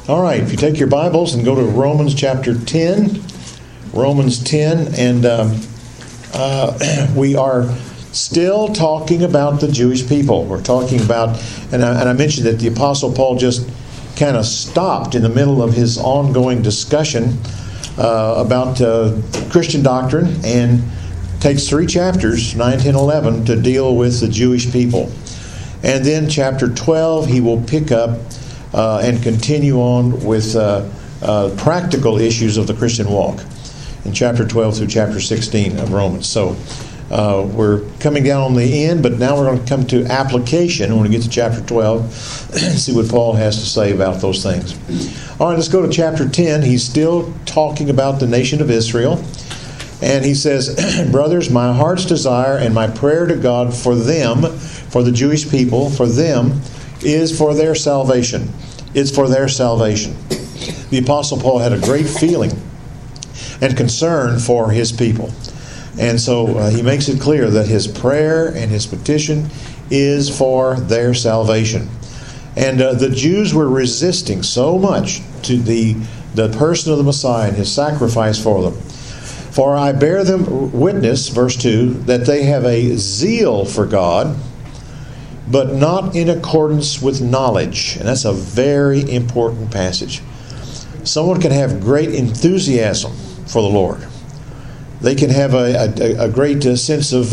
All right, if you take your Bibles and go to Romans chapter 10, Romans 10, and we are still talking about the Jewish people. We're talking about, and I mentioned that the Apostle Paul just kind of stopped in the middle of his ongoing discussion about Christian doctrine and takes 3 chapters, 9, 10, 11, to deal with the Jewish people. And then chapter 12, he will pick up and continue on with practical issues of the Christian walk in chapter 12 through chapter 16 of Romans. So we're coming down on the end, but now we're going to come to application when we get to chapter 12 and see what Paul has to say about those things. All right, let's go to chapter 10. He's still talking about the nation of Israel. And he says, brothers, my heart's desire and my prayer to God for them, for the Jewish people, for them, is for their salvation. It's for their salvation. The Apostle Paul had a great feeling and concern for his people. And so he makes it clear that his prayer and his petition is for their salvation. And the Jews were resisting so much to the person of the Messiah and his sacrifice for them. For I bear them witness, verse 2, that they have a zeal for God, but not in accordance with knowledge. And that's a very important passage. Someone can have great enthusiasm for the Lord. They can have a great sense of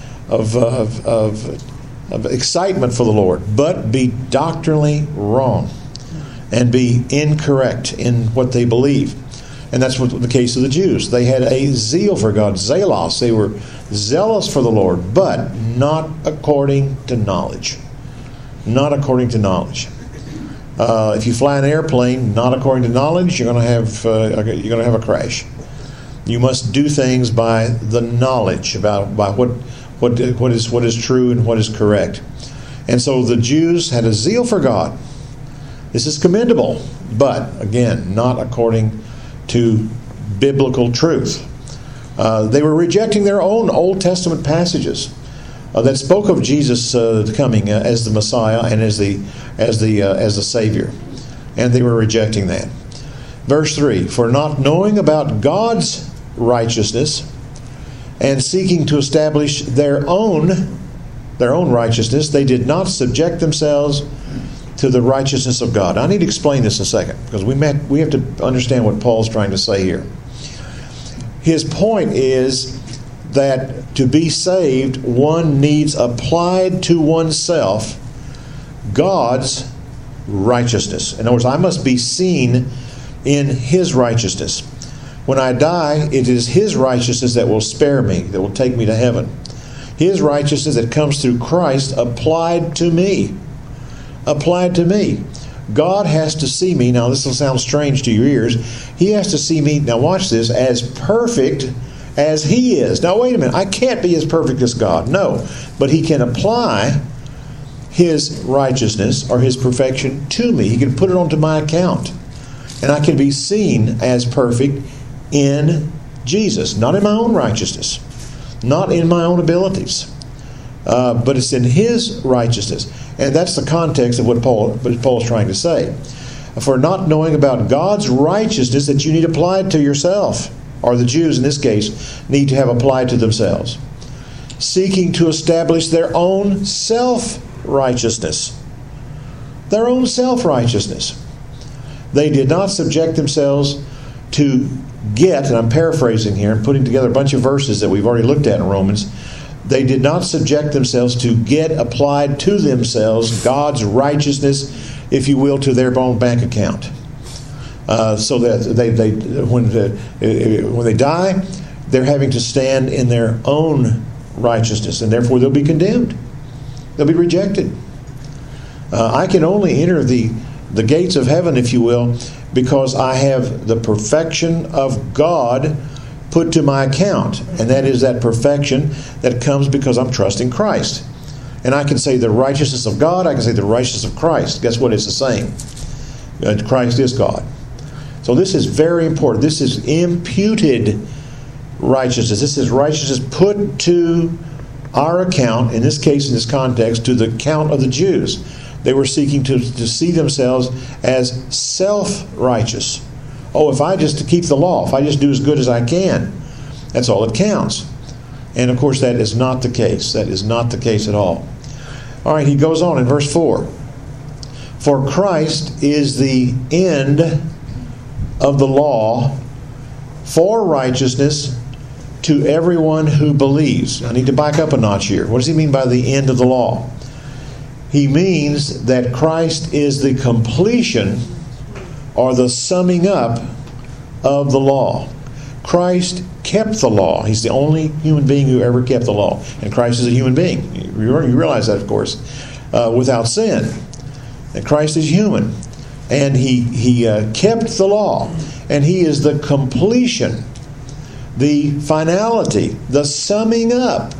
excitement for the Lord, but be doctrinally wrong and be incorrect in what they believe. And that's what the case of the Jews. They had a zeal for God, zelos. They were zealous for the Lord, but not according to knowledge. Not according to knowledge. If you fly an airplane not according to knowledge, you're going to have a crash. You must do things by the knowledge by what is true and what is correct. And so the Jews had a zeal for God. This is commendable, but again, not according to biblical truth. They were rejecting their own Old Testament passages that spoke of Jesus coming as the Messiah and as the Savior, and they were rejecting that. Verse 3: For not knowing about God's righteousness and seeking to establish their own righteousness, they did not subject themselves to the righteousness of God. I need to explain this in a second, because we have to understand what Paul's trying to say here. His point is that to be saved, one needs applied to oneself God's righteousness. In other words, I must be seen in His righteousness. When I die, it is His righteousness that will spare me, that will take me to heaven. His righteousness that comes through Christ applied to me. Applied to me. God has to see me. Now, this will sound strange to your ears. He has to see me, now watch this, as perfect as He is. Now, wait a minute. I can't be as perfect as God. No. But He can apply His righteousness or His perfection to me. He can put it onto my account. And I can be seen as perfect in Jesus. Not in my own righteousness. Not in my own abilities. But it's in His righteousness. And that's the context of what Paul's trying to say. For not knowing about God's righteousness that you need applied to yourself, or the Jews in this case need to have applied to themselves, seeking to establish their own self-righteousness. Their own self-righteousness. They did not subject themselves to get, and I'm paraphrasing here and putting together a bunch of verses that we've already looked at in Romans. They did not subject themselves to get applied to themselves God's righteousness, if you will, to their own bank account. So that when they die, they're having to stand in their own righteousness, and therefore they'll be condemned. They'll be rejected. I can only enter the gates of heaven, if you will, because I have the perfection of God put to my account. And that is that perfection that comes because I'm trusting Christ. And I can say the righteousness of God, I can say the righteousness of Christ. Guess what? It's the same. Christ is God. So this is very important. This is imputed righteousness. This is righteousness put to our account, in this case, in this context, to the account of the Jews. They were seeking to see themselves as self-righteous. Oh, if I just keep the law, if I just do as good as I can, that's all that counts. And of course, that is not the case. That is not the case at all. All right, he goes on in verse 4. For Christ is the end of the law for righteousness to everyone who believes. I need to back up a notch here. What does he mean by the end of the law? He means that Christ is the completion or the summing up of the law. Christ kept the law. He's the only human being who ever kept the law. And Christ is a human being. You realize that, of course, without sin. And Christ is human. And he kept the law. And he is the completion, the finality, the summing up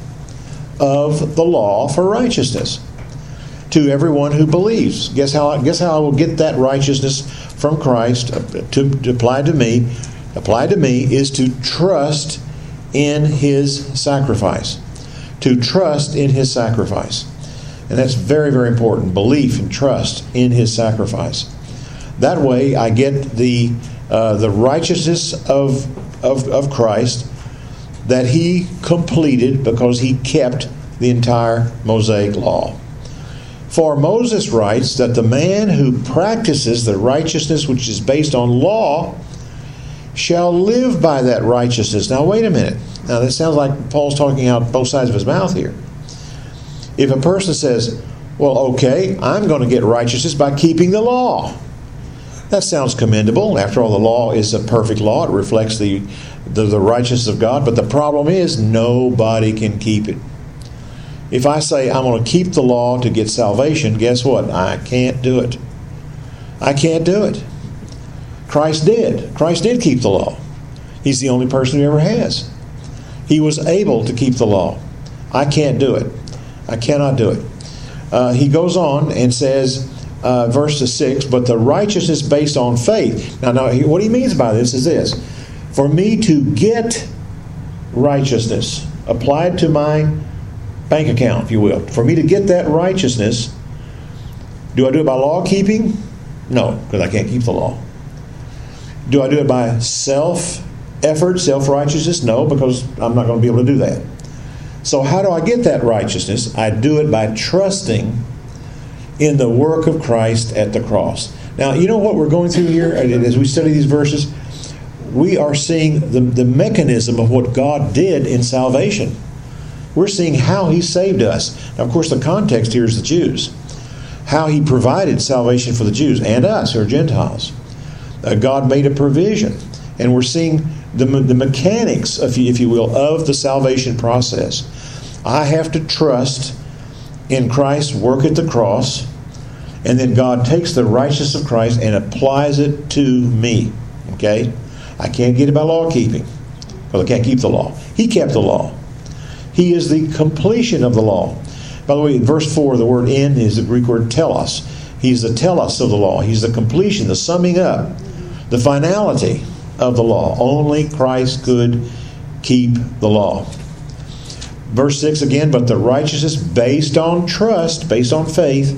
of the law for righteousness to everyone who believes. Guess how I will get that righteousness from Christ to apply to me? Apply to me is to trust in His sacrifice. To trust in His sacrifice. And that's very, very important. Belief and trust in His sacrifice. That way I get the righteousness of Christ that He completed because He kept the entire Mosaic law. For Moses writes that the man who practices the righteousness which is based on law shall live by that righteousness. Now wait a minute. Now this sounds like Paul's talking out both sides of his mouth here. If a person says, well, okay, I'm going to get righteousness by keeping the law. That sounds commendable. After all, the law is a perfect law. It reflects the righteousness of God. But the problem is nobody can keep it. If I say I'm going to keep the law to get salvation, guess what? I can't do it. I can't do it. Christ did. Christ did keep the law. He's the only person who ever has. He was able to keep the law. I can't do it. I cannot do it. He goes on and says, verse 6, but the righteousness based on faith. Now, what he means by this is this. For me to get righteousness applied to my bank account, if you will. For me to get that righteousness, do I do it by law keeping? No, because I can't keep the law. Do I do it by self-effort, self-righteousness? No, because I'm not going to be able to do that. So how do I get that righteousness? I do it by trusting in the work of Christ at the cross. Now, you know what we're going through here as we study these verses? We are seeing the mechanism of what God did in salvation. We're seeing how He saved us. Now, of course, the context here is the Jews. How He provided salvation for the Jews and us, who are Gentiles. God made a provision. And we're seeing the mechanics, if you will, of the salvation process. I have to trust in Christ's work at the cross, and then God takes the righteousness of Christ and applies it to me. Okay? I can't get it by law keeping, because I can't keep the law. He kept the law. He is the completion of the law. By the way, in verse 4, the word "in" is the Greek word telos. He's the telos of the law. He's the completion, the summing up, the finality of the law. Only Christ could keep the law. Verse 6 again, but the righteousness based on trust, based on faith,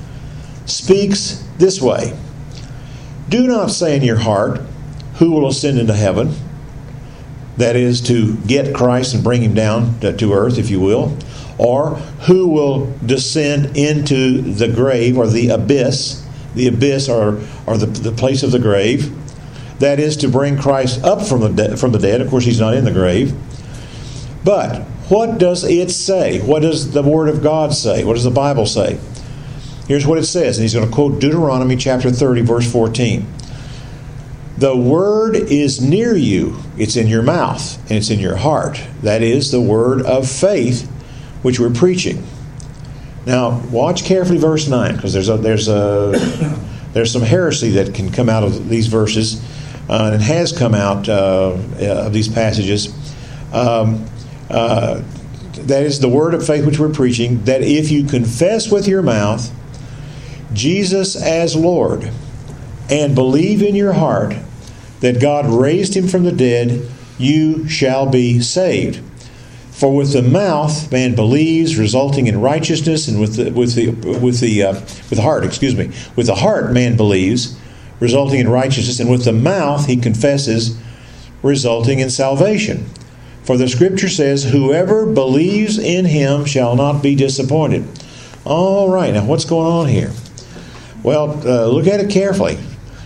speaks this way. Do not say in your heart, who will ascend into heaven? That is, to get Christ and bring Him down to earth, if you will. Or who will descend into the grave, or the abyss. The abyss, or the place of the grave. That is, to bring Christ up from the dead. Of course, He's not in the grave. But what does it say? What does the Word of God say? What does the Bible say? Here's what it says. And he's going to quote Deuteronomy chapter 30, verse 14. The Word is near you. It's in your mouth and it's in your heart. That is the word of faith which we're preaching. Now, watch carefully verse 9, because there's some heresy that can come out of these verses, and has come out of these passages. That is the word of faith which we're preaching, that if you confess with your mouth Jesus as Lord and believe in your heart that God raised Him from the dead, you shall be saved. For with the mouth man believes, resulting in righteousness, and with the heart man believes, resulting in righteousness, and with the mouth he confesses, resulting in salvation. For the Scripture says, "Whoever believes in him shall not be disappointed." All right, now what's going on here? Well, look at it carefully.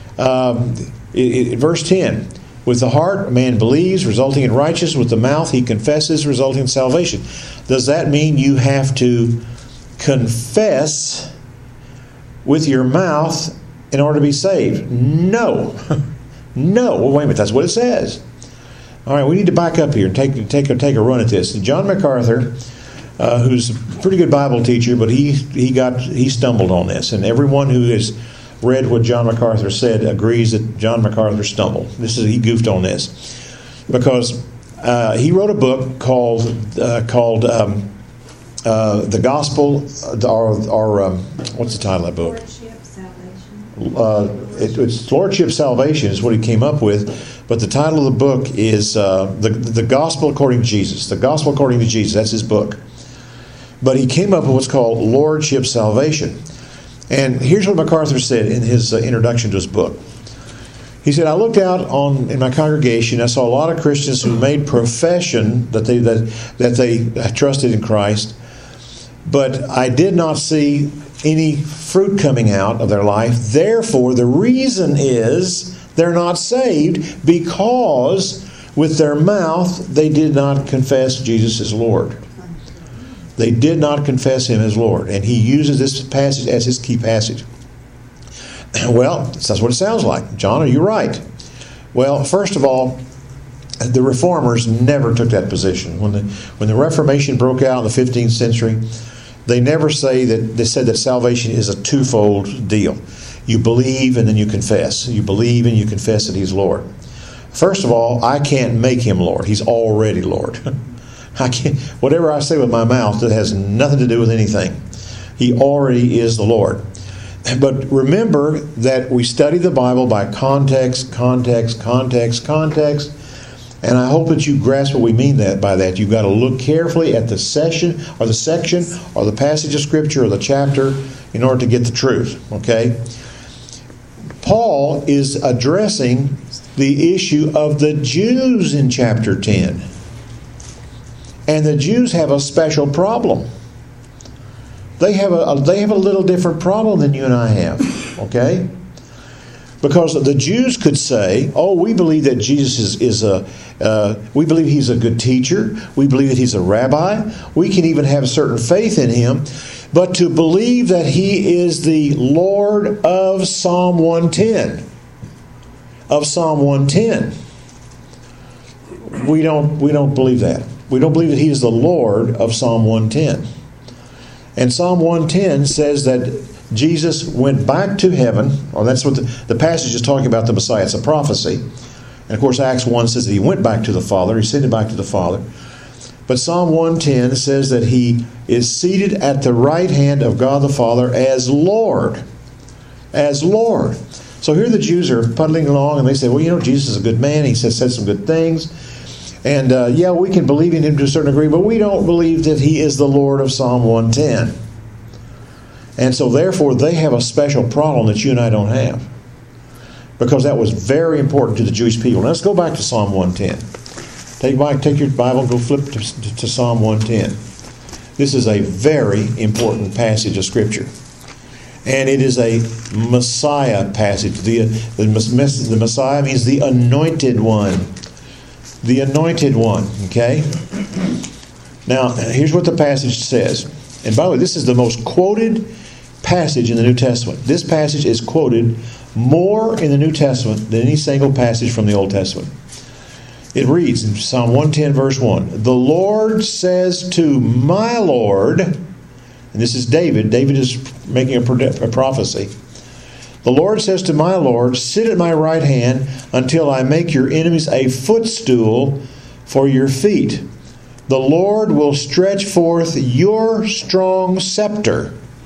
Verse 10. With the heart, man believes, resulting in righteousness. With the mouth, he confesses, resulting in salvation. Does that mean you have to confess with your mouth in order to be saved? No. No. Well, wait a minute. That's what it says. All right, we need to back up here and take a run at this. John MacArthur, who's a pretty good Bible teacher, but he stumbled on this. And everyone who has read what John MacArthur said agrees that John MacArthur stumbled. He goofed on this because he wrote a book called The Gospel, or what's the title of that book? It's Lordship Salvation is what he came up with, but the title of the book is the Gospel According to Jesus. The Gospel According to Jesus. That's his book. But he came up with what's called Lordship Salvation. And here's what MacArthur said in his introduction to his book. He said, "I looked out in my congregation. I saw a lot of Christians who made profession that they trusted in Christ, but I did not see any fruit coming out of their life. Therefore, the reason is they're not saved, because with their mouth they did not confess Jesus as Lord." They did not confess him as Lord. And he uses this passage as his key passage. Well, that's what it sounds like. John, are you right? Well, first of all, the Reformers never took that position. When the Reformation broke out in the 15th century, they never said that salvation is a twofold deal. You believe and then you confess. You believe and you confess that he's Lord. First of all, I can't make him Lord. He's already Lord. I can't. Whatever I say with my mouth, that has nothing to do with anything. He already is the Lord. But remember that we study the Bible by context, and I hope that you grasp what we mean by that. You've got to look carefully at the section or the passage of Scripture or the chapter in order to get the truth. Okay? Paul is addressing the issue of the Jews in chapter 10. And the Jews have a special problem. They have a little different problem than you and I have. Okay? Because the Jews could say, "Oh, we believe that Jesus we believe he's a good teacher. We believe that he's a rabbi. We can even have a certain faith in him. But to believe that he is the Lord of Psalm 110, we don't believe that. We don't believe that he is the Lord of Psalm 110. And Psalm 110 says that Jesus went back to heaven, or that's what the passage is talking about, the Messiah. It's a prophecy. And of course, Acts 1 says that he went back to the Father. He ascended back to the Father. But Psalm 110 says that he is seated at the right hand of God the Father as Lord. As Lord. So here the Jews are puddling along, and they say, "Well, Jesus is a good man. He said some good things. And we can believe in him to a certain degree, but we don't believe that he is the Lord of Psalm 110. And so therefore they have a special problem that you and I don't have. Because that was very important to the Jewish people. Now let's go back to Psalm 110. Take your Bible and go flip to Psalm 110. This is a very important passage of Scripture. And it is a Messiah passage. The Messiah means the anointed one. The anointed one, okay? Now, here's what the passage says. And by the way, this is the most quoted passage in the New Testament. This passage is quoted more in the New Testament than any single passage from the Old Testament. It reads in Psalm 110, verse 1, "The Lord says to my Lord," and this is David. David is making a prophecy. "The Lord says to my Lord, sit at my right hand until I make your enemies a footstool for your feet. The Lord will stretch forth your strong scepter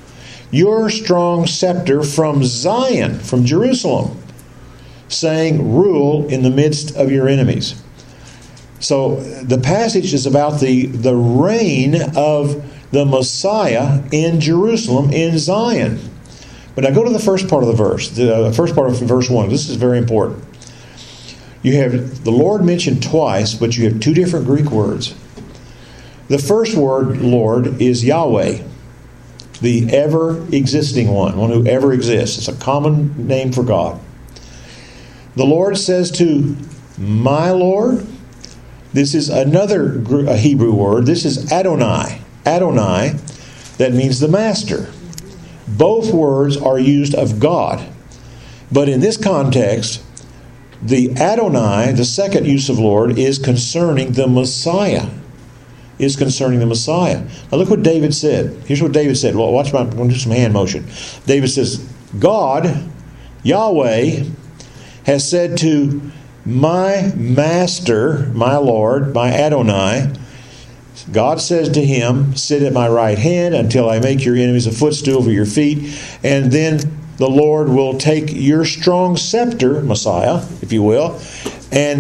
from Zion," from Jerusalem, saying, "Rule in the midst of your enemies." So the passage is about the reign of the Messiah in Jerusalem, in Zion. But now go to the first part of the verse, the first part of verse 1. This is very important. You have the Lord mentioned twice, but you have two different Greek words. The first word, Lord, is Yahweh, the ever-existing one who ever exists. It's a common name for God. The Lord says to my Lord, this is another Hebrew word. This is Adonai. Adonai, that means the master. Both words are used of God. But in this context, the Adonai, the second use of Lord, is concerning the Messiah. Is concerning the Messiah. Now look what David said. Here's what David said. Well, watch I'm going to do some hand motion. David says, God, Yahweh, has said to my master, my Lord, my Adonai, God says to him, sit at my right hand until I make your enemies a footstool for your feet. And then the Lord will take your strong scepter, Messiah, if you will, and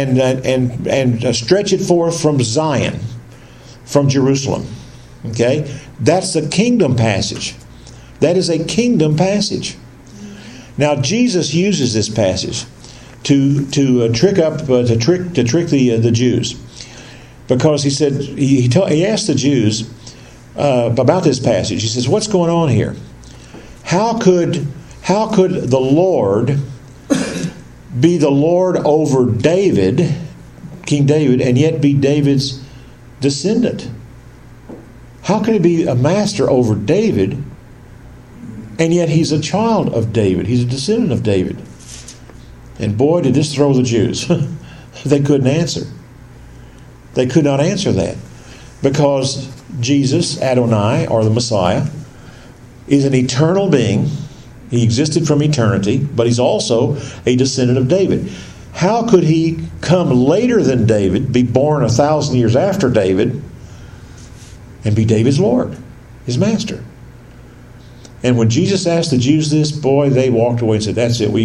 stretch it forth from Zion, from Jerusalem. Okay? That's the kingdom passage. That is a kingdom passage. Now Jesus uses this passage to trick the Jews, because he said he asked the Jews about this passage. He says, "What's going on here? How could the Lord be the Lord over David, King David, and yet be David's descendant? How can he be a master over David, and yet he's a child of David? He's a descendant of David." And boy, did this throw the Jews. They couldn't answer. They could not answer that, because Jesus, Adonai, or the Messiah, is an eternal being. He existed from eternity, but he's also a descendant of David. How could he come later than David, be born 1,000 years after David, and be David's Lord, his master? And when Jesus asked the Jews this, boy, they walked away and said, "That's it.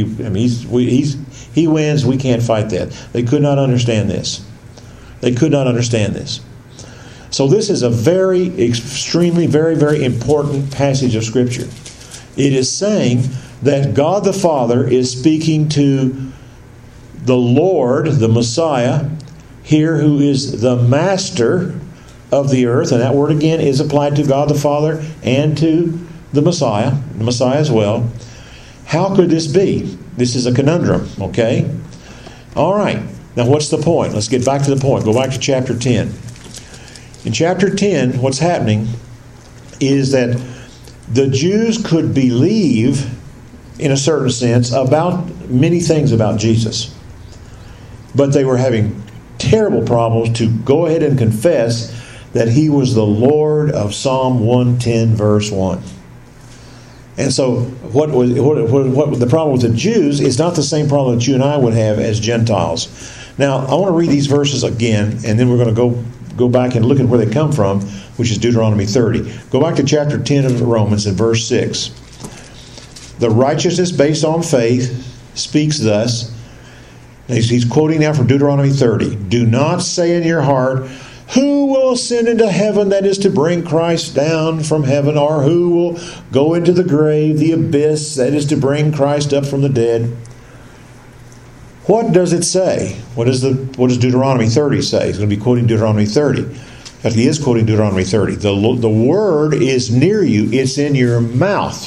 He wins. We can't fight that." They could not understand this. They could not understand this. So this is a very, extremely, very, very important passage of Scripture. It is saying that God the Father is speaking to the Lord, the Messiah, here, who is the master of the earth. And that word again is applied to God the Father and to the Messiah as well. How could this be? This is a conundrum, okay? All right. Now what's the point? Let's get back to the point. Go back to chapter 10. In chapter 10, what's happening is that the Jews could believe, in a certain sense, about many things about Jesus. But they were having terrible problems to go ahead and confess that he was the Lord of Psalm 110, verse 1. And so what the problem with the Jews is not the same problem that you and I would have as Gentiles. Now, I want to read these verses again, and then we're going to go back and look at where they come from, which is Deuteronomy 30. Go back to chapter 10 of Romans and verse 6. The righteousness based on faith speaks thus. He's quoting now from Deuteronomy 30. Do not say in your heart, who will ascend into heaven, that is to bring Christ down from heaven, or who will go into the grave, the abyss, that is to bring Christ up from the dead. What does it say? What does Deuteronomy 30 say? He's going to be quoting Deuteronomy 30. But he is quoting Deuteronomy 30. The word is near you. It's in your mouth.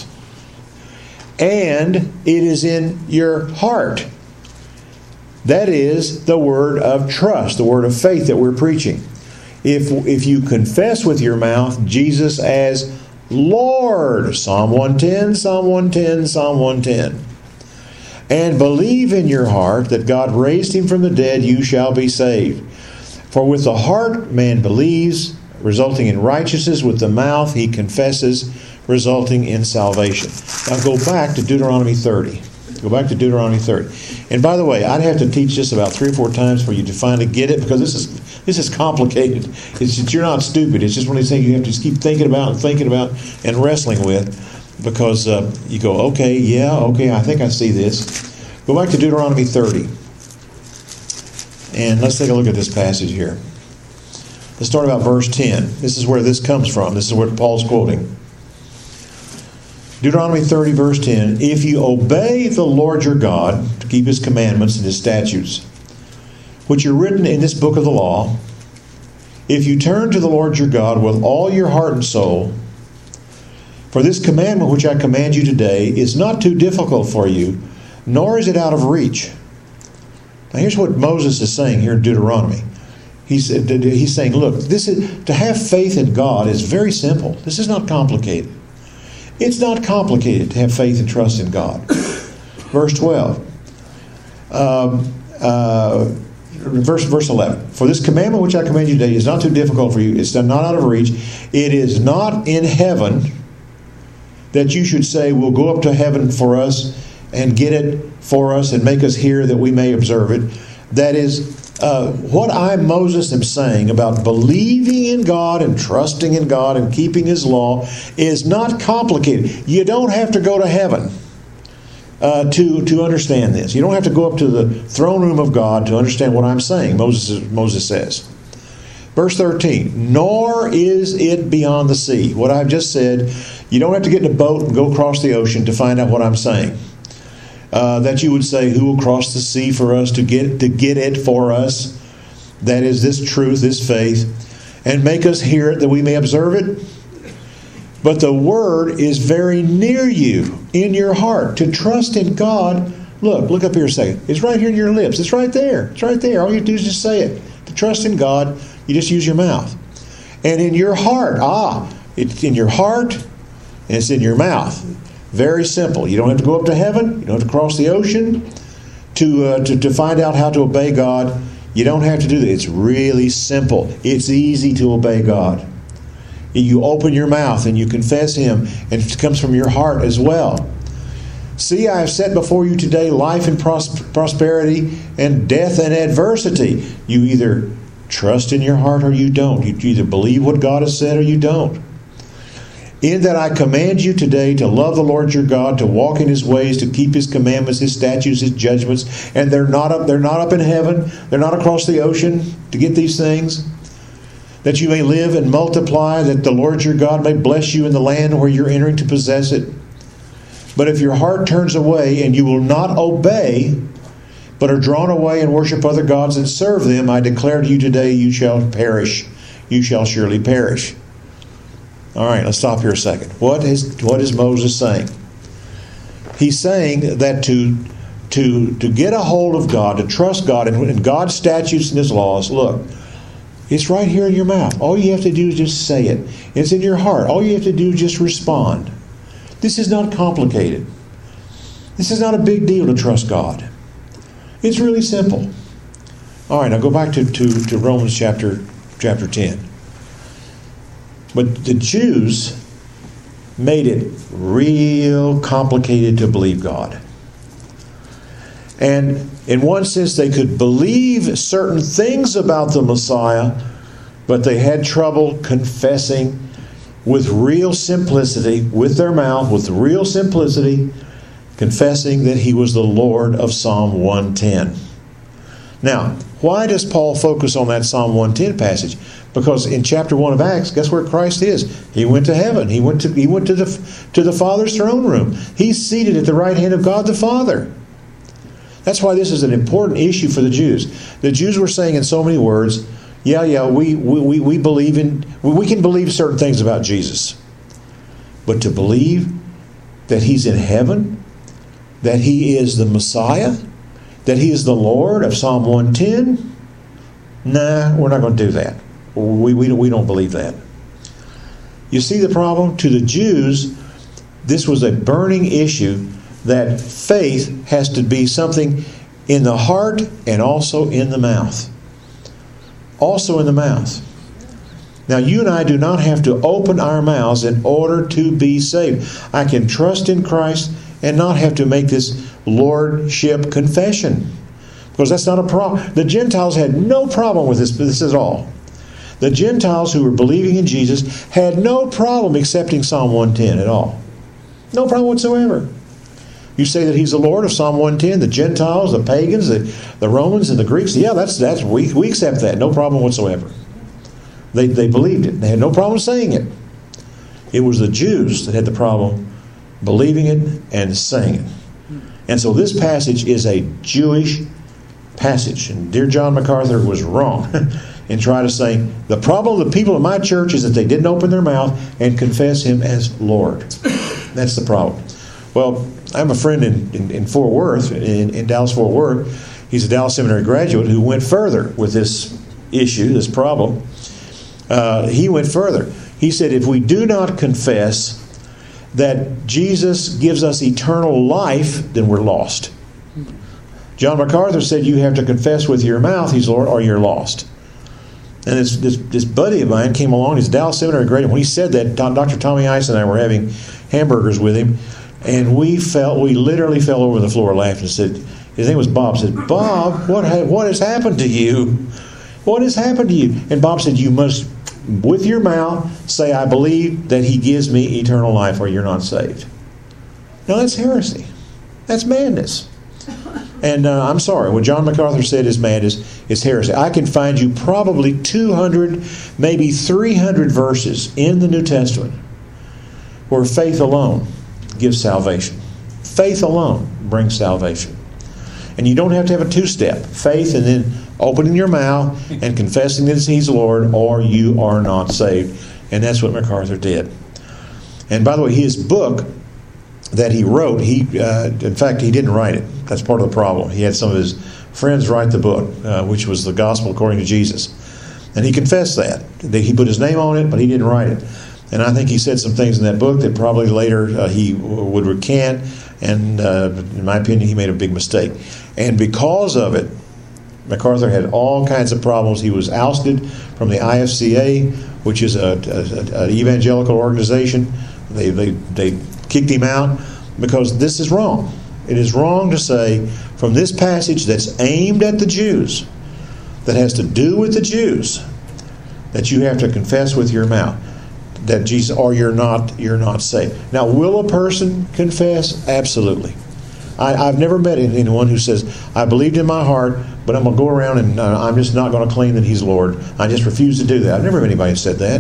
And it is in your heart. That is the word of trust, the word of faith that we're preaching. If you confess with your mouth Jesus as Lord, Psalm 110, Psalm 110, Psalm 110, and believe in your heart that God raised him from the dead, you shall be saved. For with the heart man believes, resulting in righteousness. With the mouth he confesses, resulting in salvation. Now go back to Deuteronomy 30. Go back to Deuteronomy 30. And by the way, I'd have to teach this about 3 or 4 times for you to finally get it, because this is complicated. It's just, you're not stupid. It's just one of these things you have to just keep thinking about and wrestling with, because you go, okay, I think I see this. Go back to Deuteronomy 30. And let's take a look at this passage here. Let's start about verse 10. This is where this comes from. This is what Paul's quoting. Deuteronomy 30, verse 10. If you obey the Lord your God to keep his commandments and his statutes, which are written in this book of the law, if you turn to the Lord your God with all your heart and soul, for this commandment which I command you today is not too difficult for you, nor is it out of reach. Now here's what Moses is saying here in Deuteronomy. He's saying, look, to have faith in God is very simple. This is not complicated. It's not complicated to have faith and trust in God. Verse 12. Verse 11. For this commandment which I command you today is not too difficult for you. It's not out of reach. It is not in heaven that you should say, we'll go up to heaven for us and get it for us and make us hear that we may observe it. That is, what I, Moses, am saying about believing in God and trusting in God and keeping his law is not complicated. You don't have to go to heaven to understand this. You don't have to go up to the throne room of God to understand what I'm saying, Moses says. Verse 13, nor is it beyond the sea. What I've just said, you don't have to get in a boat and go across the ocean to find out what I'm saying. That you would say, who will cross the sea for us to get it for us? That is this truth, this faith, and make us hear it that we may observe it. But the word is very near you, in your heart, to trust in God. Look up here a second. It's right here in your lips. It's right there. It's right there. All you do is just say it. To trust in God, you just use your mouth. And in your heart, it's in your heart and it's in your mouth. Very simple. You don't have to go up to heaven. You don't have to cross the ocean to find out how to obey God. You don't have to do that. It's really simple. It's easy to obey God. You open your mouth and you confess him, and it comes from your heart as well. See, I have set before you today life and prosperity and death and adversity. You either trust in your heart or you don't. You either believe what God has said or you don't. In that I command you today to love the Lord your God, to walk in his ways, to keep his commandments, his statutes, his judgments. And they're not up in heaven. They're not across the ocean to get these things. That you may live and multiply, that the Lord your God may bless you in the land where you're entering to possess it. But if your heart turns away and you will not obey, but are drawn away and worship other gods and serve them, I declare to you today, you shall perish. You shall surely perish. All right, let's stop here a second. What is Moses saying? He's saying that to get a hold of God, to trust God and God's statutes and his laws, look, it's right here in your mouth. All you have to do is just say it. It's in your heart. All you have to do is just respond. This is not complicated. This is not a big deal to trust God. It's really simple. All right, now go back to Romans chapter 10. But the Jews made it real complicated to believe God. And in one sense, they could believe certain things about the Messiah, but they had trouble confessing with real simplicity, with their mouth, with real simplicity, confessing that he was the Lord of Psalm 110. Now, why does Paul focus on that Psalm 110 passage? Because in chapter 1 of Acts, guess where Christ is? He went to heaven. He went to the Father's throne room. He's seated at the right hand of God the Father. That's why this is an important issue for the Jews. The Jews were saying in so many words, we believe we can believe certain things about Jesus. But to believe that he's in heaven, that he is the Messiah, that he is the Lord of Psalm 110, nah, we're not going to do that. We don't believe that. You see the problem? To the Jews, this was a burning issue that faith has to be something in the heart and also in the mouth. Also in the mouth. Now, you and I do not have to open our mouths in order to be saved. I can trust in Christ and not have to make this lordship confession. Because that's not a problem. The Gentiles had no problem with this at all. The Gentiles who were believing in Jesus had no problem accepting Psalm 110 at all. No problem whatsoever. You say that he's the Lord of Psalm 110, the Gentiles, the pagans, the Romans, and the Greeks. Yeah, we accept that. No problem whatsoever. They believed it. They had no problem saying it. It was the Jews that had the problem believing it and saying it. And so this passage is a Jewish passage. And dear John MacArthur was wrong in trying to say, the problem of the people in my church is that they didn't open their mouth and confess him as Lord. That's the problem. Well, I have a friend in Fort Worth, in Dallas-Fort Worth. He's a Dallas Seminary graduate who went further with this issue, this problem. He went further. He said, if we do not confess that Jesus gives us eternal life, then we're lost. John MacArthur said you have to confess with your mouth he's Lord or you're lost. And this buddy of mine came along, he's a Dallas Seminary graduate. When he said that, Dr. Tommy Ice and I were having hamburgers with him, and we literally fell over the floor laughing and said, his name was Bob, said, Bob, what has happened to you? What has happened to you? And Bob said, you must, with your mouth, say, I believe that he gives me eternal life or you're not saved. Now that's heresy. That's madness. And I'm sorry, what John MacArthur said is mad is heresy. I can find you probably 200, maybe 300 verses in the New Testament where faith alone gives salvation. Faith alone brings salvation. And you don't have to have a two-step. Faith and then opening your mouth and confessing that he's Lord or you are not saved. And that's what MacArthur did. And by the way, his book that he wrote, in fact, he didn't write it. That's part of the problem. He had some of his friends write the book, which was the Gospel According to Jesus. And he confessed that. He put his name on it, but he didn't write it. And I think he said some things in that book that probably later he would recant. And in my opinion, he made a big mistake. And because of it, MacArthur had all kinds of problems. He was ousted from the IFCA, which is an evangelical organization. They kicked him out because this is wrong. It is wrong to say from this passage that's aimed at the Jews, that has to do with the Jews, that you have to confess with your mouth that Jesus, or you're not saved. Now, will a person confess? Absolutely. I've never met anyone who says, I believed in my heart, but I'm going to go around and I'm just not going to claim that he's Lord. I just refuse to do that. I've never met anybody who said that.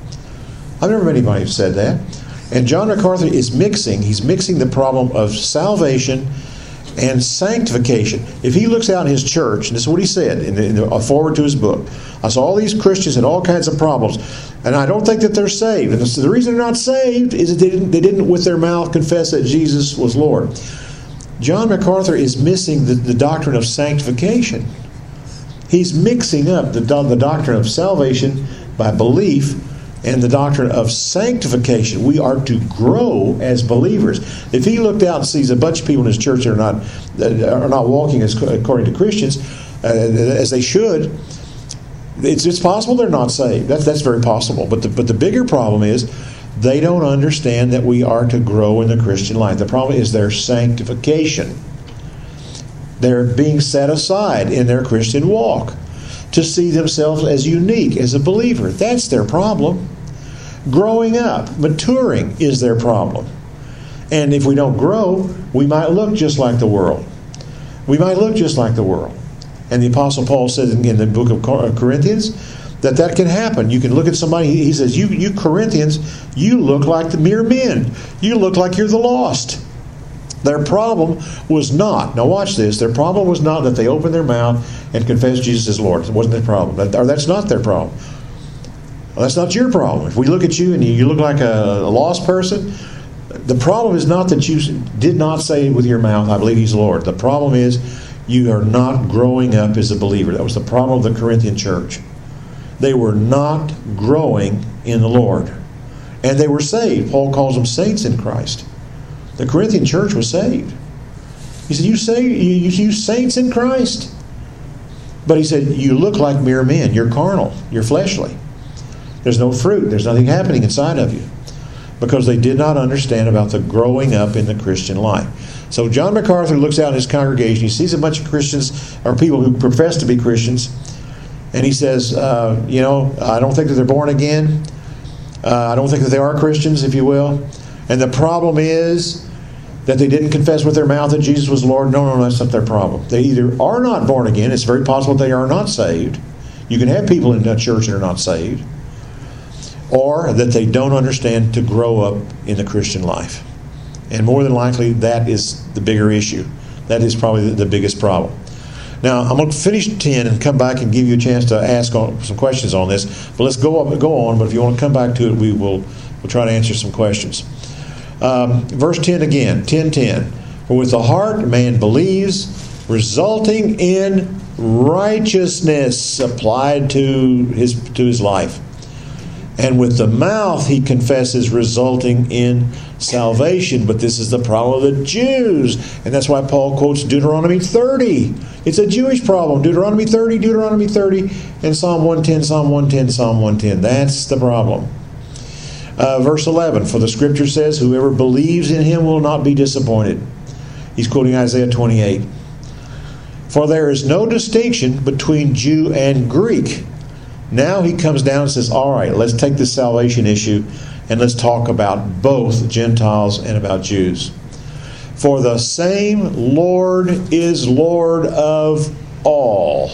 And John MacArthur is mixing the problem of salvation and sanctification. If he looks out in his church, and this is what he said in the forward to his book, I saw all these Christians had all kinds of problems, and I don't think that they're saved. And the reason they're not saved is that they didn't with their mouth confess that Jesus was Lord. John MacArthur is missing the doctrine of sanctification. He's mixing up the doctrine of salvation by belief and the doctrine of sanctification. We are to grow as believers. If he looked out and sees a bunch of people in his church that are not walking according to Christians as they should, it's possible they're not saved. That's very possible. But the bigger problem is they don't understand that we are to grow in the Christian life. The problem is their sanctification. They're being set aside in their Christian walk to see themselves as unique as a believer. That's their problem. Growing up, maturing is their problem. And if we don't grow, we might look just like the world. And the Apostle Paul said in the book of Corinthians that can happen. You can look at somebody, he says, you Corinthians, you look like the mere men. You look like you're the lost. Their problem was not, now watch this, their problem was not that they opened their mouth and confessed Jesus as Lord. It wasn't their problem. Or that's not their problem. Well, that's not your problem. If we look at you and you look like a lost person, the problem is not that you did not say with your mouth, I believe he's Lord. The problem is you are not growing up as a believer. That was the problem of the Corinthian church. They were not growing in the Lord. And they were saved. Paul calls them saints in Christ. The Corinthian church was saved. He said, you saints in Christ. But he said, you look like mere men. You're carnal. You're fleshly. There's no fruit. There's nothing happening inside of you. Because they did not understand about the growing up in the Christian life. So John MacArthur looks out in his congregation. He sees a bunch of Christians, or people who profess to be Christians. And he says, I don't think that they're born again. I don't think that they are Christians, if you will. And the problem is that they didn't confess with their mouth that Jesus was Lord. No, that's not their problem. They either are not born again. It's very possible they are not saved. You can have people in a church that are not saved. Or that they don't understand to grow up in the Christian life. And more than likely, that is the bigger issue. That is probably the biggest problem. Now, I'm going to finish 10 and come back and give you a chance to ask some questions on this. But let's go on. But if you want to come back to it, we'll try to answer some questions. Verse 10 again, 10:10. For with the heart man believes, resulting in righteousness applied to his life. And with the mouth he confesses, resulting in salvation. But this is the problem of the Jews. And that's why Paul quotes Deuteronomy 30. It's a Jewish problem. Deuteronomy 30, and Psalm 110, Psalm 110, Psalm 110. That's the problem. Verse 11, for the Scripture says, whoever believes in him will not be disappointed. He's quoting Isaiah 28. For there is no distinction between Jew and Greek. Now he comes down and says, all right, let's take this salvation issue and let's talk about both Gentiles and about Jews. For the same Lord is Lord of all,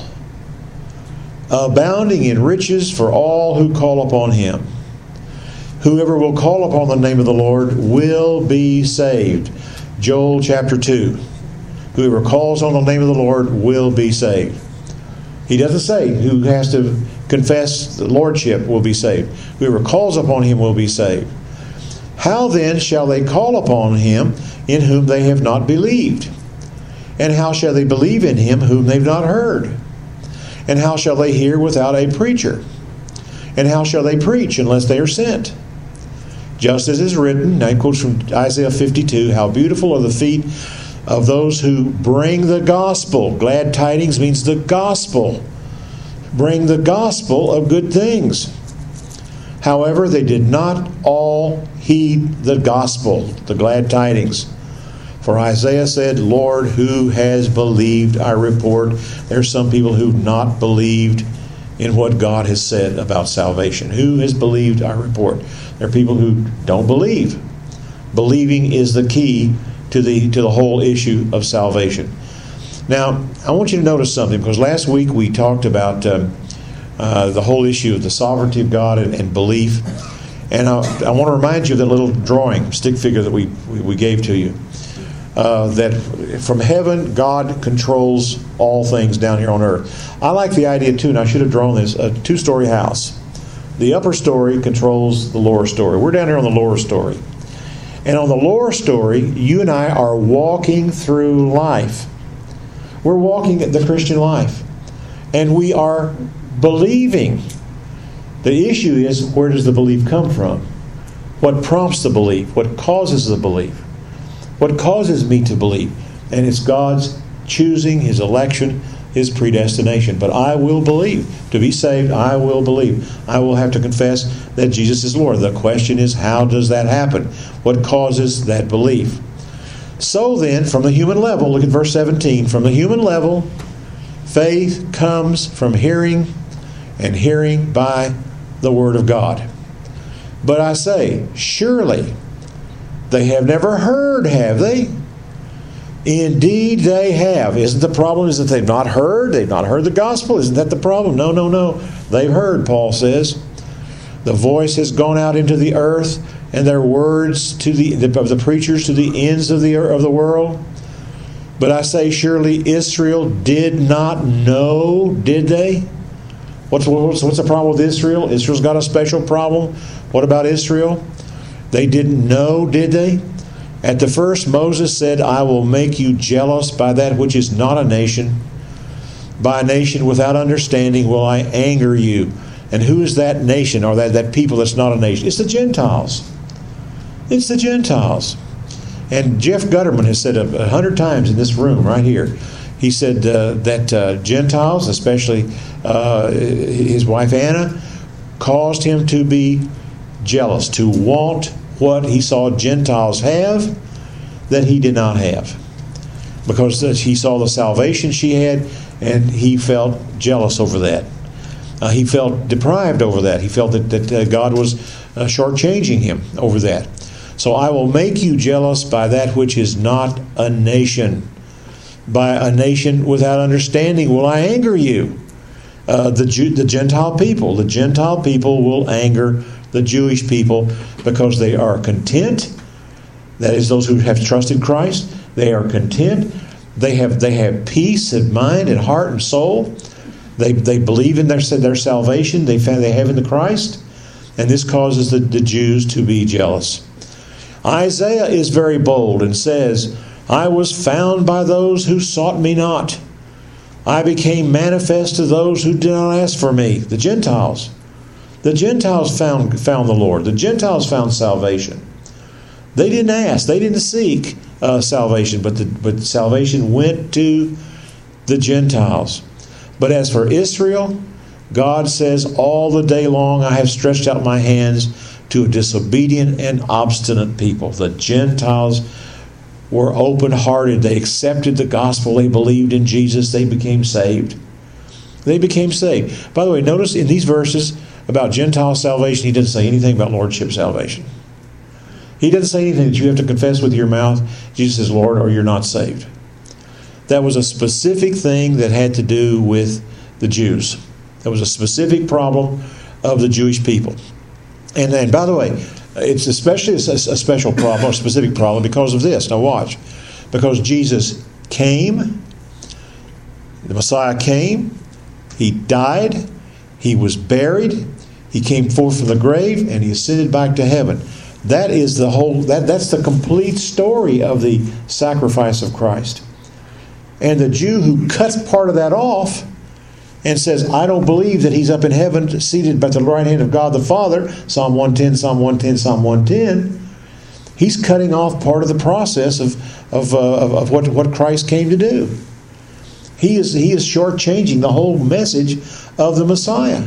abounding in riches for all who call upon him. Whoever will call upon the name of the Lord will be saved. Joel chapter 2. Whoever calls on the name of the Lord will be saved. He doesn't say who has to confess the lordship will be saved. Whoever calls upon him will be saved. How then shall they call upon him in whom they have not believed? And how shall they believe in him whom they've not heard? And how shall they hear without a preacher? And how shall they preach unless they are sent? Just as is written, now he quotes from Isaiah 52, how beautiful are the feet of those who bring the gospel. Glad tidings means the gospel. Bring the gospel of good things. However, they did not all heed the gospel, the glad tidings. For Isaiah said, Lord, who has believed our report? There's some people who've not believed in what God has said about salvation. Who has believed our report? There are people who don't believe. Believing is the key to the whole issue of salvation. Now, I want you to notice something, because last week we talked about the whole issue of the sovereignty of God and belief. And I want to remind you of that little drawing, stick figure that we gave to you. That from heaven, God controls all things down here on earth. I like the idea, too, and I should have drawn this, a two-story house. The upper story controls the lower story. We're down here on the lower story. And on the lower story, you and I are walking through life. We're walking the Christian life. And we are believing. The issue is, where does the belief come from? What prompts the belief? What causes the belief? What causes me to believe? And it's God's choosing, His election, His predestination. But I will believe. To be saved, I will believe. I will have to confess that Jesus is Lord. The question is, how does that happen? What causes that belief? So then, from the human level, look at verse 17. From the human level, faith comes from hearing, and hearing by the Word of God. But I say, surely they have never heard, have they? Indeed they have. Isn't the problem is that they've not heard? They've not heard the gospel? Isn't that the problem? No. They've heard, Paul says. The voice has gone out into the earth, and their words of the preachers to the ends of the world. But I say, surely Israel did not know, did they? What's the problem with Israel? Israel's got a special problem. What about Israel? They didn't know, did they? At the first, Moses said, I will make you jealous by that which is not a nation. By a nation without understanding will I anger you. And who is that nation, or that people that's not a nation? It's the Gentiles. It's the Gentiles. And Jeff Gutterman has said 100 times in this room right here, he said that Gentiles, especially his wife Anna, caused him to be jealous, to want what he saw Gentiles have that he did not have. Because he saw the salvation she had, and he felt jealous over that. He felt deprived over that. He felt that God was shortchanging him over that. So I will make you jealous by that which is not a nation. By a nation without understanding will I anger you. The Gentile people. The Gentile people will anger the Jewish people because they are content. That is, those who have trusted Christ. They are content. They have peace of mind and heart and soul. They believe in their salvation. They have in the Christ. And this causes the Jews to be jealous. Isaiah is very bold and says, I was found by those who sought me not. I became manifest to those who did not ask for me. The Gentiles. The Gentiles found the Lord. The Gentiles found salvation. They didn't ask. They didn't seek salvation. But salvation went to the Gentiles. But as for Israel, God says, all the day long I have stretched out my hands to a disobedient and obstinate people. The Gentiles were open-hearted. They accepted the gospel. They believed in Jesus. They became saved. They became saved. By the way, notice in these verses about Gentile salvation, he doesn't say anything about lordship salvation. He doesn't say anything that you have to confess with your mouth, Jesus is Lord, or you're not saved. That was a specific thing that had to do with the Jews. That was a specific problem of the Jewish people. And by the way, it's especially a special problem, a specific problem, because of this. Now watch. Because Jesus came, the Messiah came, He died, He was buried, He came forth from the grave, and He ascended back to heaven. That is the whole, that's the complete story of the sacrifice of Christ. And the Jew who cuts part of that off and says, I don't believe that He's up in heaven, seated by the right hand of God the Father, Psalm 110, Psalm 110, Psalm 110, he's cutting off part of the process of what Christ came to do. He is shortchanging the whole message of the Messiah.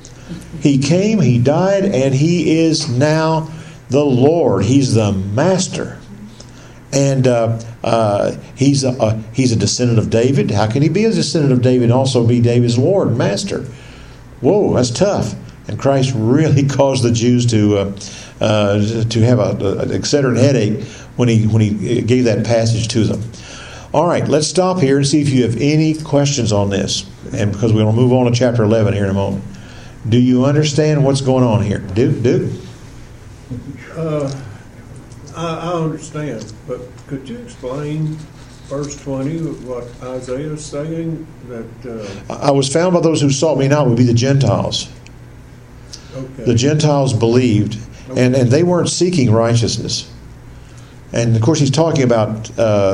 He came, He died, and He is now the Lord. He's the Master. And he's a descendant of David. How can He be a descendant of David and also be David's Lord and Master? Whoa, that's tough. And Christ really caused the Jews to have an excedrin headache when he gave that passage to them. All right, let's stop here and see if you have any questions on this. And because we're going to move on to chapter 11 here in a moment. Do you understand what's going on here? Duke? I understand, but could you explain verse 20, what Isaiah is saying? That I was found by those who sought me not would be the Gentiles. Okay. The Gentiles believed, and they weren't seeking righteousness. And of course, he's talking about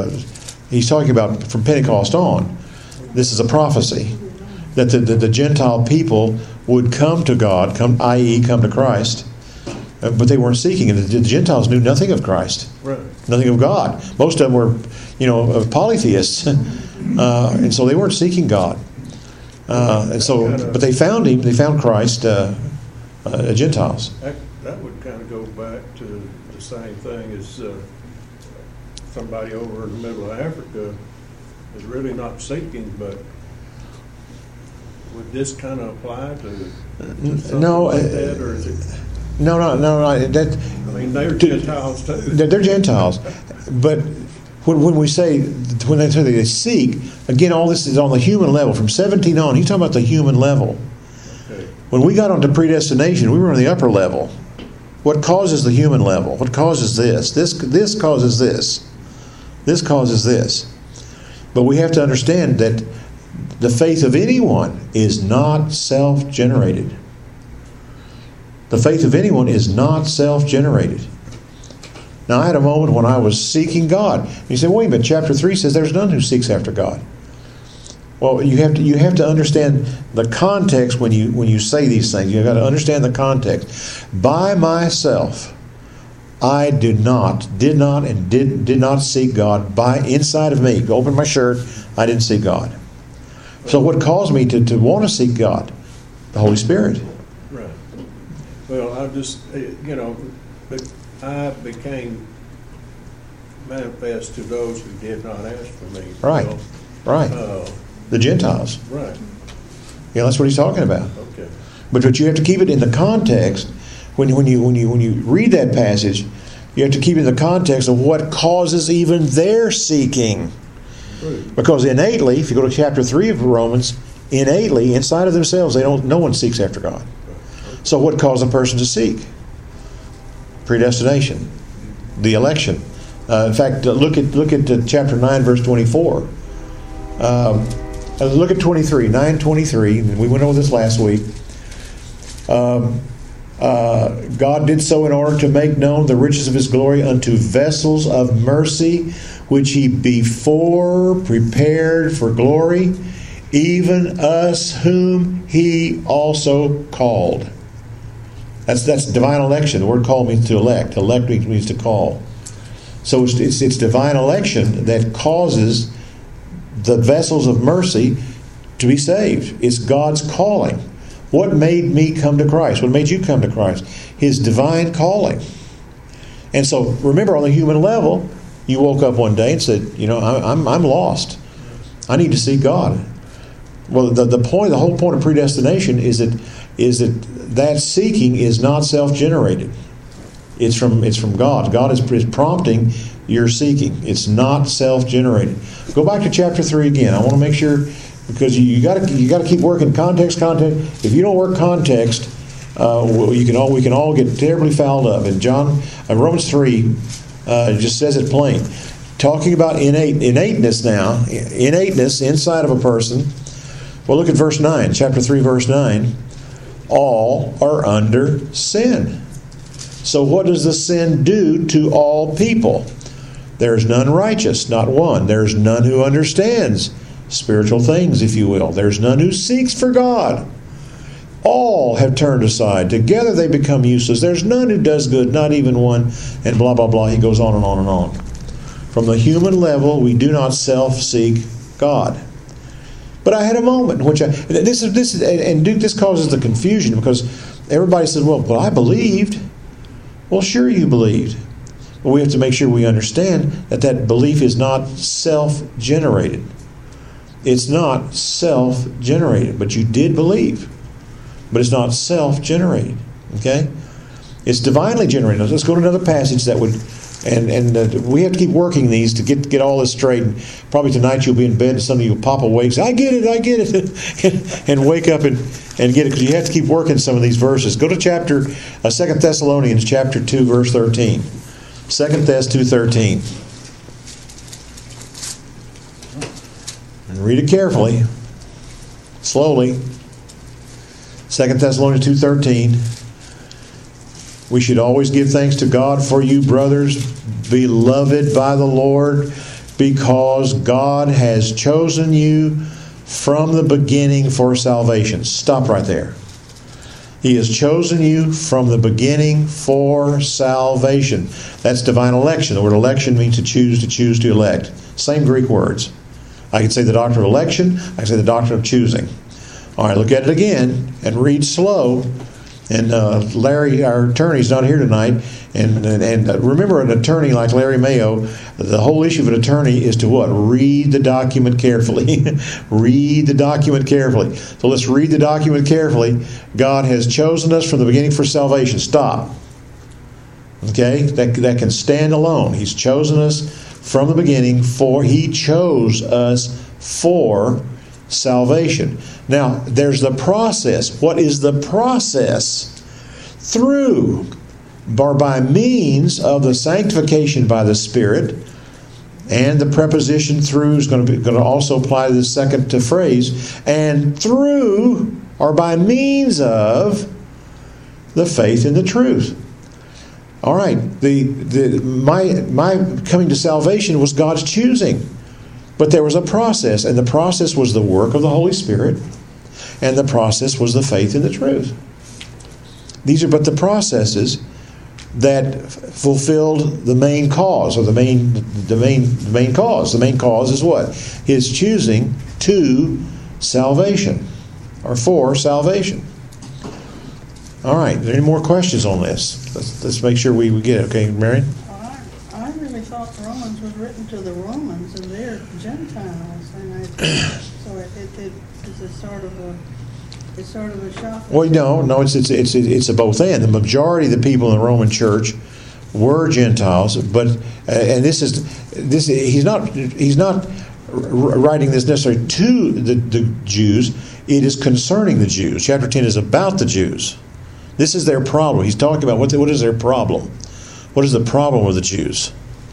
from Pentecost on. This is a prophecy that the Gentile people would come to God, i.e., come to Christ. But they weren't seeking it. The Gentiles knew nothing of Christ, right. Nothing of God. Most of them were, polytheists, and so they weren't seeking God. And so, but they found Him. They found Christ. Gentiles. That would kind of go back to the same thing as somebody over in the middle of Africa is really not seeking, but would this kind of apply to something like that, or is it? No. They're Gentiles too. They're Gentiles, but when they say they seek, again, all this is on the human level. From 17 on, he's talking about the human level. Okay. When we got onto predestination, we were on the upper level. What causes the human level? What causes this? This causes this. This causes this. But we have to understand that the faith of anyone is not self-generated. The faith of anyone is not self-generated. Now, I had a moment when I was seeking God. And you say, wait a minute, chapter 3 says there's none who seeks after God. Well, you have to understand the context when you say these things. You've got to understand the context. By myself, I did not seek God. By inside of me, open my shirt, I didn't see God. So what caused me to want to seek God? The Holy Spirit. Right. Well, I just, I became manifest to those who did not ask for me. Right. Right. The Gentiles. Right. Yeah, that's what he's talking about. Okay. But you have to keep it in the context. When you read that passage, You have to keep it in the context of what causes even their seeking. Because innately, if you go to chapter 3 of Romans, innately, inside of themselves, no one seeks after God. So what caused a person to seek? Predestination, the election. In fact, look at chapter 9, verse 24. Look at 23, 9:23. We went over this last week. God did so in order to make known the riches of His glory unto vessels of mercy, which He before prepared for glory, even us whom He also called. That's divine election. The word call means to elect. Elect means to call. So it's divine election that causes the vessels of mercy to be saved. It's God's calling. What made me come to Christ? What made you come to Christ? His divine calling. And so, remember, on the human level, you woke up one day and said, I'm lost. I need to seek God. Well, the whole point of predestination is that seeking is not self-generated. It's from God. God is prompting your seeking. It's not self-generated. Go back to chapter 3 again. I want to make sure, because you got to keep working context. If you don't work context, we can all get terribly fouled up. And Romans 3 just says it plain, talking about innateness now, innateness inside of a person. Well, look at verse 9, chapter 3, verse 9. All are under sin. So what does the sin do to all people? There is none righteous, not one. There is none who understands spiritual things, if you will. There's none who seeks for God. All have turned aside. Together they become useless. There's none who does good, not even one. And blah, blah, blah. He goes on and on and on. From the human level, we do not self-seek God. But I had a moment in which this causes the confusion, because everybody says, well, I believed. Well, sure you believed. But we have to make sure we understand that belief is not self-generated. It's not self-generated, but you did believe. But it's not self-generated. Okay? It's divinely generated. Let's go to another passage that would, and we have to keep working these to get all this straight. And probably tonight you'll be in bed and some of you will pop awake, say, I get it, and wake up and get it, because you have to keep working some of these verses. Go to 2 Thessalonians chapter 2, verse 13. 2 Thess 2:13. And read it carefully, slowly. 2 Thessalonians 2:13. We should always give thanks to God for you, brothers, beloved by the Lord, because God has chosen you from the beginning for salvation. Stop right there. He has chosen you from the beginning for salvation. That's divine election. The word election means to choose, to elect. Same Greek words. I can say the doctrine of election. I can say the doctrine of choosing. All right, look at it again and read slow. And Larry, our attorney, is not here tonight. And remember, an attorney like Larry Mayo, the whole issue of an attorney is to what? Read the document carefully. Read the document carefully. So let's read the document carefully. God has chosen us from the beginning for salvation. Stop. Okay? That can stand alone. He's chosen us from the beginning He chose us for salvation. Now, there's the process. What is the process? Through, or by means of the sanctification by the Spirit, and the preposition through is going to also apply to the second phrase, and through, or by means of, the faith in the truth. All right, my coming to salvation was God's choosing. But there was a process, and the process was the work of the Holy Spirit, and the process was the faith in the truth. These are but the processes that fulfilled the main cause, or the main cause. The main cause is what? His choosing to salvation, or for salvation. All right, are there any more questions on this? Let's make sure we get it. Okay, Marion? I really thought Romans was written to the Romans, and they're Gentiles, and so it's sort of a shock. Well, no, it's a both and. The majority of the people in the Roman Church were Gentiles, but and he's not writing this necessarily to the Jews. It is concerning the Jews. Chapter 10 is about the Jews. This is their problem. He's talking about what is their problem. What is the problem with the Jews?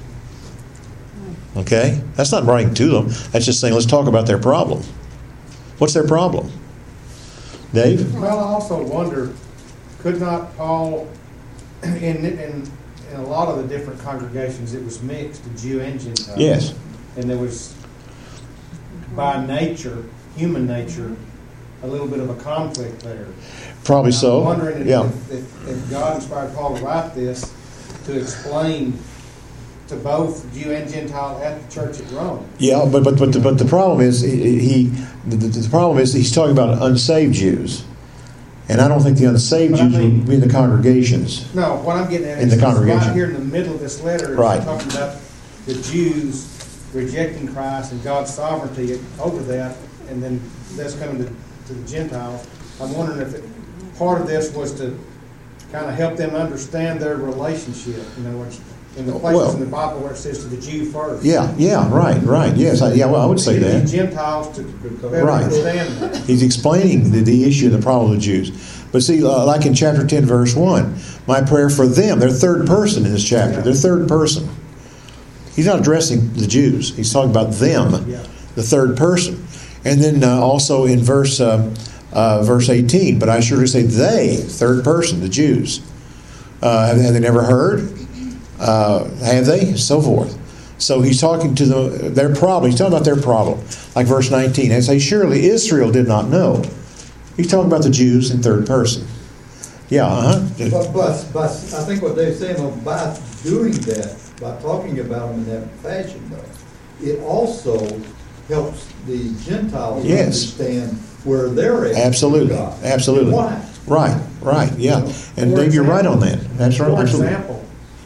Okay? That's not writing to them. That's just saying, let's talk about their problem. What's their problem? Dave? Well, I also wonder, could not Paul, in a lot of the different congregations, it was mixed, Jew and Gentile. Yes. And there was, by nature, human nature, a little bit of a conflict there. Probably And so. I'm wondering Yeah. if God inspired Paul to write this to explain to both Jew and Gentile at the church at Rome. Yeah, but the problem is the problem is he's talking about unsaved Jews, and I don't think the unsaved But I Jews mean- would be in the congregations. No, what I'm getting at In is the congregation. right here in the middle of this letter, it's Right. talking about the Jews rejecting Christ and God's sovereignty over that, and then that's coming to the Gentiles. I'm wondering if part of this was to kind of help them understand their relationship, in the places Well- in the Bible where it says to the Jew first. Yeah, right. Yes, I would say To the that. Gentiles to better Right. understand that. He's explaining the issue and the problem of the Jews. But see, like in chapter 10, verse 1, my prayer for them, they're third person in this chapter. Yeah. They're third person. He's not addressing the Jews. He's talking about them, Yeah. the third person. And then also in verse 18, but I surely say they, third person, the Jews. Have they never heard? Have they? So forth. So he's talking to their problem. He's talking about their problem. Like verse 19, and say, surely Israel did not know. He's talking about the Jews in third person. Yeah, But I think what they're saying about doing that, by talking about them in that fashion, though, it also helps the Gentiles Yes. understand where they're at. Absolutely. with God. Absolutely. Why? Right, yeah. And For Dave, you're right on that. That's right. For Absolutely. example,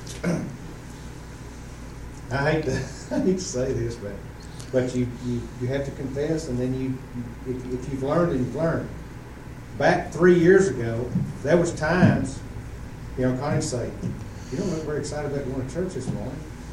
I hate to say this, but you have to confess, and then if you've learned, and you've learned. Back 3 years ago, there was times, Connie say, "You don't look very excited about going to church this morning."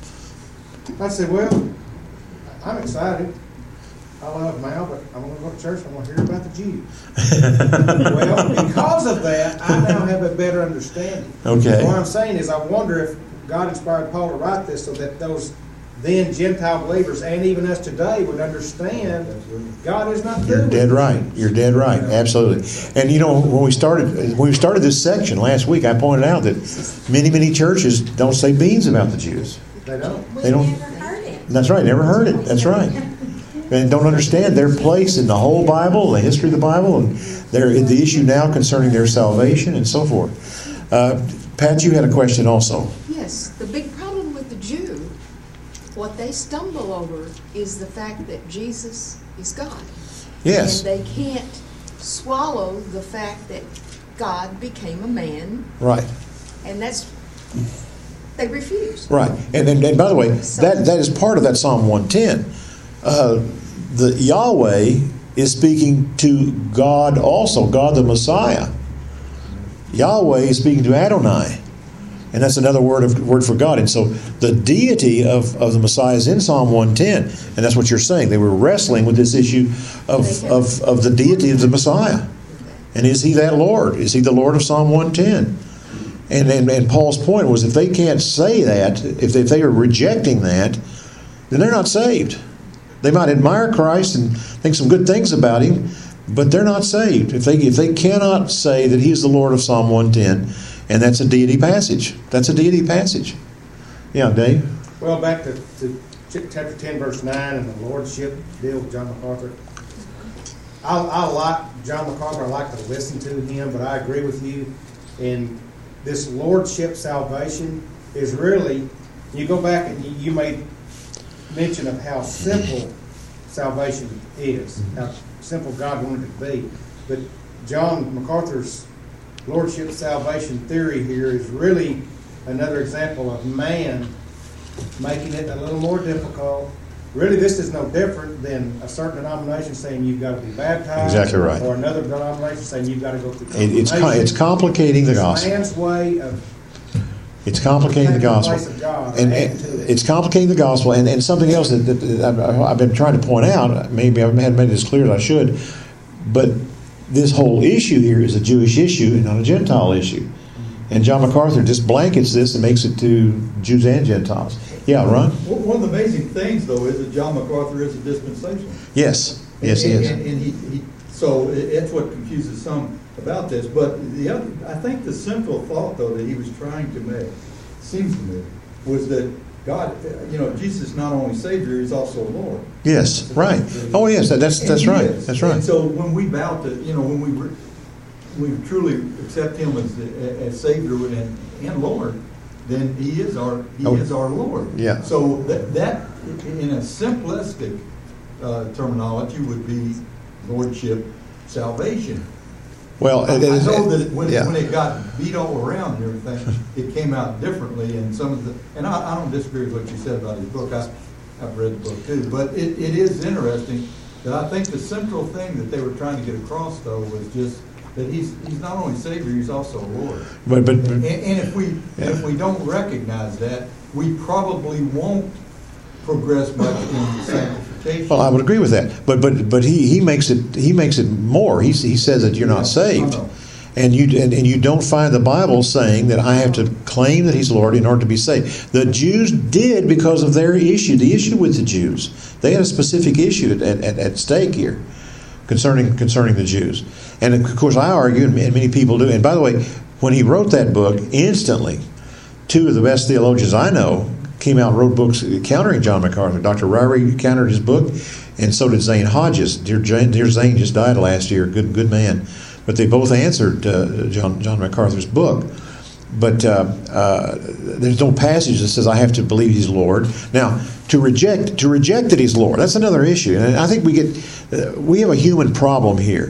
I said, "Well, I'm excited. I love Mal, but I'm going to go to church. I'm going to hear about the Jews." Well, because of that, I now have a better understanding. Okay. What I'm saying is, I wonder if God inspired Paul to write this so that those then Gentile believers and even us today would understand God is not You're through dead with right. You're dead right. Absolutely. And when we started this section last week, I pointed out that many churches don't say beans about the Jews. They don't. They don't. Never heard it. That's right. Never heard it. That's right. And don't understand their place in the whole Bible, the history of the Bible, and the issue now concerning their salvation and so forth. Pat, you had a question also. Yes, the big problem with the Jew, what they stumble over is the fact that Jesus is God. Yes. And they can't swallow the fact that God became a man, Right. and they refuse. Right. And by the way, that is part of that Psalm 110. The Yahweh is speaking to God also, God the Messiah. Yahweh is speaking to Adonai. And that's another word for God. And so the deity of the Messiah is in Psalm 110. And that's what you're saying. They were wrestling with this issue of the deity of the Messiah. And is he that Lord? Is he the Lord of Psalm 110? And Paul's point was, if they can't say that, if they are rejecting that, then they're not saved. They might admire Christ and think some good things about him, but they're not saved. If they cannot say that he's the Lord of Psalm 110, and that's a deity passage. That's a deity passage. Yeah, Dave? Well, back to chapter 10, verse 9, and the Lordship deal with John MacArthur. I like John MacArthur. I like to listen to him, but I agree with you. And this Lordship salvation is really, you go back and you made mention of how simple salvation is, how simple God wanted it to be. But John MacArthur's Lordship salvation theory here is really another example of man making it a little more difficult. Really, this is no different than a certain denomination saying you've got to be baptized. Exactly right. Or another denomination saying you've got to go through It's confirmation. complicating the It's gospel. man's way of It's complicating the Taking the gospel. place of God, And adding to it. it's complicating the gospel. And something else that I've been trying to point out, maybe I haven't made it as clear as I should, but this whole issue here is a Jewish issue and not a Gentile issue. And John MacArthur just blankets this and makes it to Jews and Gentiles. Yeah, Ron? One of the amazing things, though, is that John MacArthur is a dispensational. Yes. Yes, he is. And so that's what confuses some about this. But I think the central thought, though, that he was trying to make, seems to me, was that God, Jesus is not only Savior, He's also Lord. Yes, right. Oh, yes, that's right. That's right. And so when we bow to, when we truly accept Him as Savior and Lord, then He is our Lord. Yeah. So that in a simplistic terminology would be lordship, salvation. Well, I know that when it got beat all around and everything, it came out differently. And and I don't disagree with what you said about his book. I've read the book too. But it is interesting that I think the central thing that they were trying to get across, though, was just that he's not only Savior, He's also Lord. But and if we don't recognize that, we probably won't progress much in sanctification. Well, I would agree with that, but he makes it more. He says that you're not saved, and you don't find the Bible saying that I have to claim that He's Lord in order to be saved. The Jews did because of their issue. The issue with the Jews, they had a specific issue at stake here concerning the Jews, and of course I argue, and many people do. And by the way, when he wrote that book, instantly, two of the best theologians I know came out and wrote books countering John MacArthur. Dr. Ryrie countered his book, and so did Zane Hodges. Dear Zane just died last year. Good man. But they both answered John MacArthur's book. But there's no passage that says I have to believe He's Lord. Now, to reject that He's Lord, that's another issue. And I think we have a human problem here.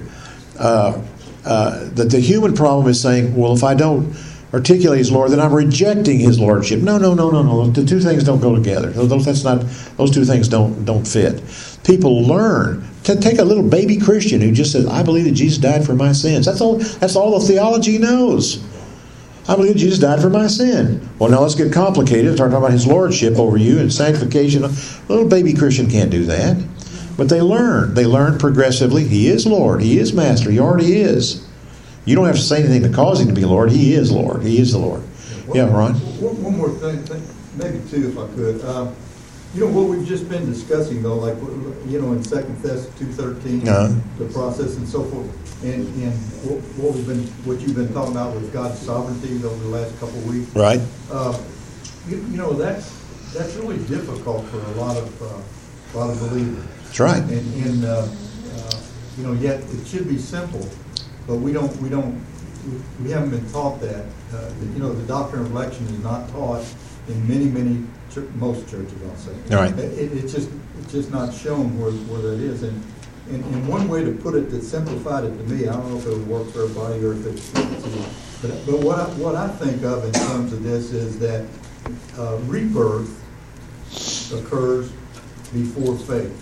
That the human problem is saying, well, if I don't articulate His Lord, then I'm rejecting His Lordship. No. The two things don't go together. Those two things don't fit. People learn. Take a little baby Christian who just says, I believe that Jesus died for my sins. That's all the theology knows. I believe Jesus died for my sin. Well, now let's get complicated. Start talking about His Lordship over you and sanctification. A little baby Christian can't do that. But they learn. They learn progressively. He is Lord. He is Master. He already is. You don't have to say anything to cause Him to be Lord. He is Lord. He is the Lord. Yeah, Ron? One more thing, maybe two if I could. What we've just been discussing, though, like, in 2 Thess 2:13, the process and so forth, and what you've been talking about with God's sovereignty over the last couple of weeks. Right. That's really difficult for a lot of believers. That's right. And yet it should be simple. But we haven't been taught that. The doctrine of election is not taught in most churches, I'll say. All right. It's just not shown where that is. And one way to put it that simplified it to me, I don't know if it would work for everybody or if it's but what I think of in terms of this is that rebirth occurs before faith.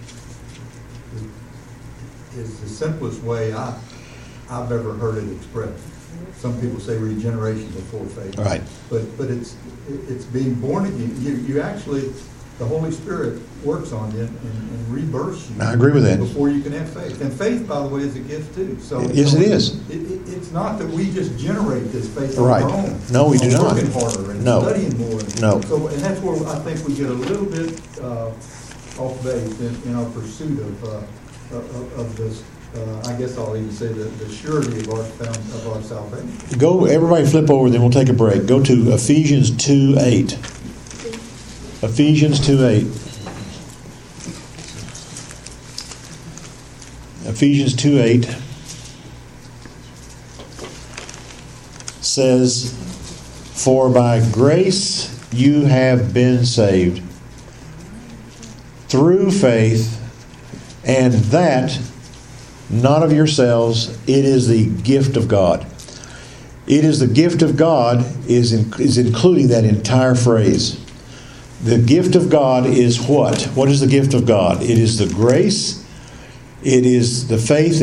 Is the simplest way I've ever heard it expressed. Some people say regeneration before faith. Right. But it's being born again. You actually, the Holy Spirit works on you and rebirths you. I agree with that. Before you can have faith. And faith, by the way, is a gift too. Yes, it is. It's not that we just generate this faith Right. on our own. No, we do not. Working harder and No. studying more. No. So, and that's where I think we get a little bit off base in our pursuit of this. I guess I'll even say the surety of our salvation. Go, everybody flip over, then we'll take a break. Go to Ephesians 2:8. Ephesians 2:8. Ephesians 2:8 says, "For by grace you have been saved through faith, and that not of yourselves, it is the gift of God." It is the gift of God is including that entire phrase. The gift of God is what? What is the gift of God? It is the grace. It is the faith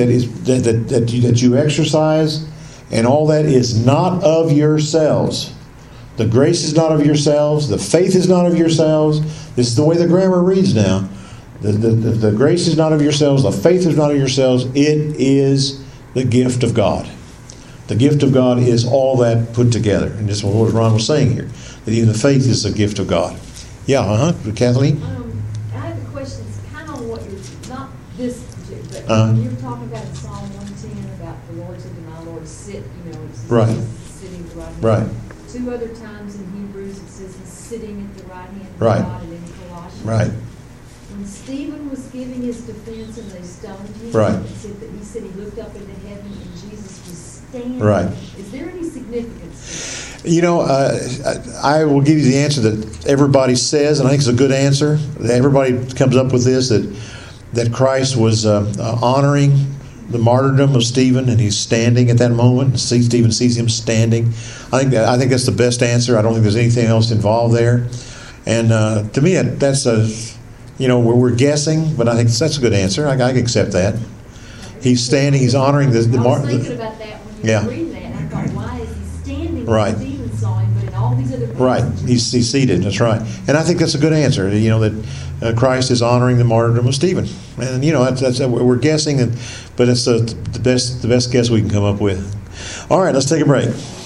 that you exercise, and all that is not of yourselves. The grace is not of yourselves. The faith is not of yourselves. This is the way the grammar reads now. The grace is not of yourselves. The faith is not of yourselves. It is the gift of God. The gift of God is all that put together. And this is what Ron was saying here. That even the faith is the gift of God. Yeah, Kathleen? I have a question. It's kind of what you're, not this, but you're talking about in Psalm 110 about the Lord said to my Lord, sit, it's Right. sitting at the right hand. Right. 2 other times in Hebrews it says he's sitting at the right hand of Right. God, and then in Colossians. Right. When Stephen was giving his defense and they stoned him, Right. he said he looked up into heaven and Jesus was standing. Right. Is there any significance to that? I will give you the answer that everybody says, and I think it's a good answer. Everybody comes up with this, that Christ was honoring the martyrdom of Stephen, and he's standing at that moment, and Stephen sees him standing. I think that's the best answer. I don't think there's anything else involved there. And to me, that's we're guessing, but I think that's a good answer. I can accept that. He's standing. He's honoring the I was martyrdom. thinking about that when you were reading that, and I thought, why is he standing Right. when Stephen saw him, but in all these other places? Right, he's seated. That's right, and I think that's a good answer. That Christ is honoring the martyrdom of Stephen, and that's we're guessing, but it's the best guess we can come up with. All right, let's take a break.